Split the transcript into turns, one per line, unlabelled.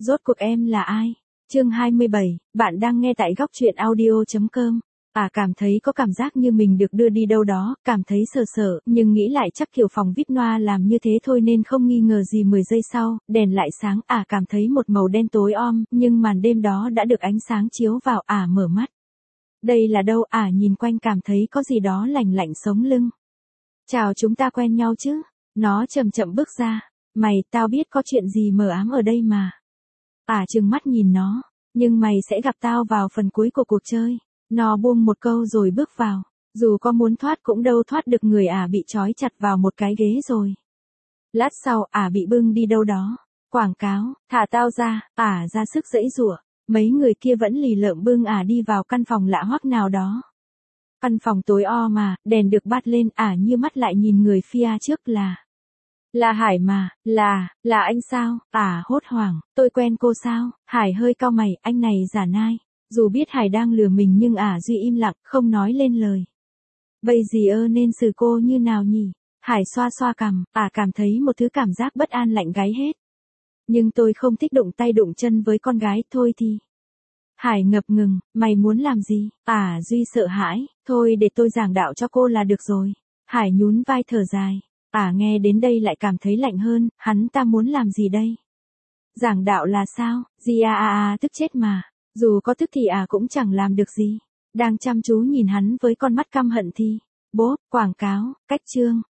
Rốt cuộc em là ai? Chương 27, bạn đang nghe tại góc truyện audio.com. Cảm thấy có cảm giác như mình được đưa đi đâu đó, cảm thấy sợ sợ, nhưng nghĩ lại chắc kiểu phòng VIP Noa làm như thế thôi nên không nghi ngờ gì. 10 giây sau, đèn lại sáng, cảm thấy một màu đen tối om, nhưng màn đêm đó đã được ánh sáng chiếu vào, mở mắt. Đây là đâu? Nhìn quanh cảm thấy có gì đó lạnh lạnh sống lưng. Chào, chúng ta quen nhau chứ? Nó chậm chậm bước ra. Mày, tao biết có chuyện gì mờ ám ở đây mà. Trừng mắt nhìn nó. Nhưng mày sẽ gặp tao vào phần cuối của cuộc chơi. Nó buông một câu rồi bước vào. Dù có muốn thoát cũng đâu thoát được, người bị trói chặt vào một cái ghế rồi. Lát sau bị bưng đi đâu đó. Quảng cáo, thả tao ra, ra sức giãy giụa. Mấy người kia vẫn lì lợm bưng đi vào căn phòng lạ hoắc nào đó. Căn phòng tối mà, đèn được bắt lên, như mắt lại nhìn người phía trước là Hải mà, là anh sao? Hốt hoảng, tôi quen cô sao? Hải hơi cau mày, anh này giả nai. Dù biết Hải đang lừa mình nhưng Duy im lặng, không nói lên lời. Bây giờ nên xử cô như nào nhỉ? Hải xoa xoa cằm, cảm thấy một thứ cảm giác bất an lạnh gáy hết. Nhưng tôi không thích đụng tay đụng chân với con gái, thôi thì. Hải ngập ngừng, mày muốn làm gì? Duy sợ hãi, thôi để tôi giảng đạo cho cô là được rồi. Hải nhún vai thở dài. Nghe đến đây lại cảm thấy lạnh hơn, hắn ta muốn làm gì đây? Giảng đạo là sao? Gì tức chết mà. Dù có thức thì cũng chẳng làm được gì. Đang chăm chú nhìn hắn với con mắt căm hận thì. Bốp, quảng cáo, cách chương.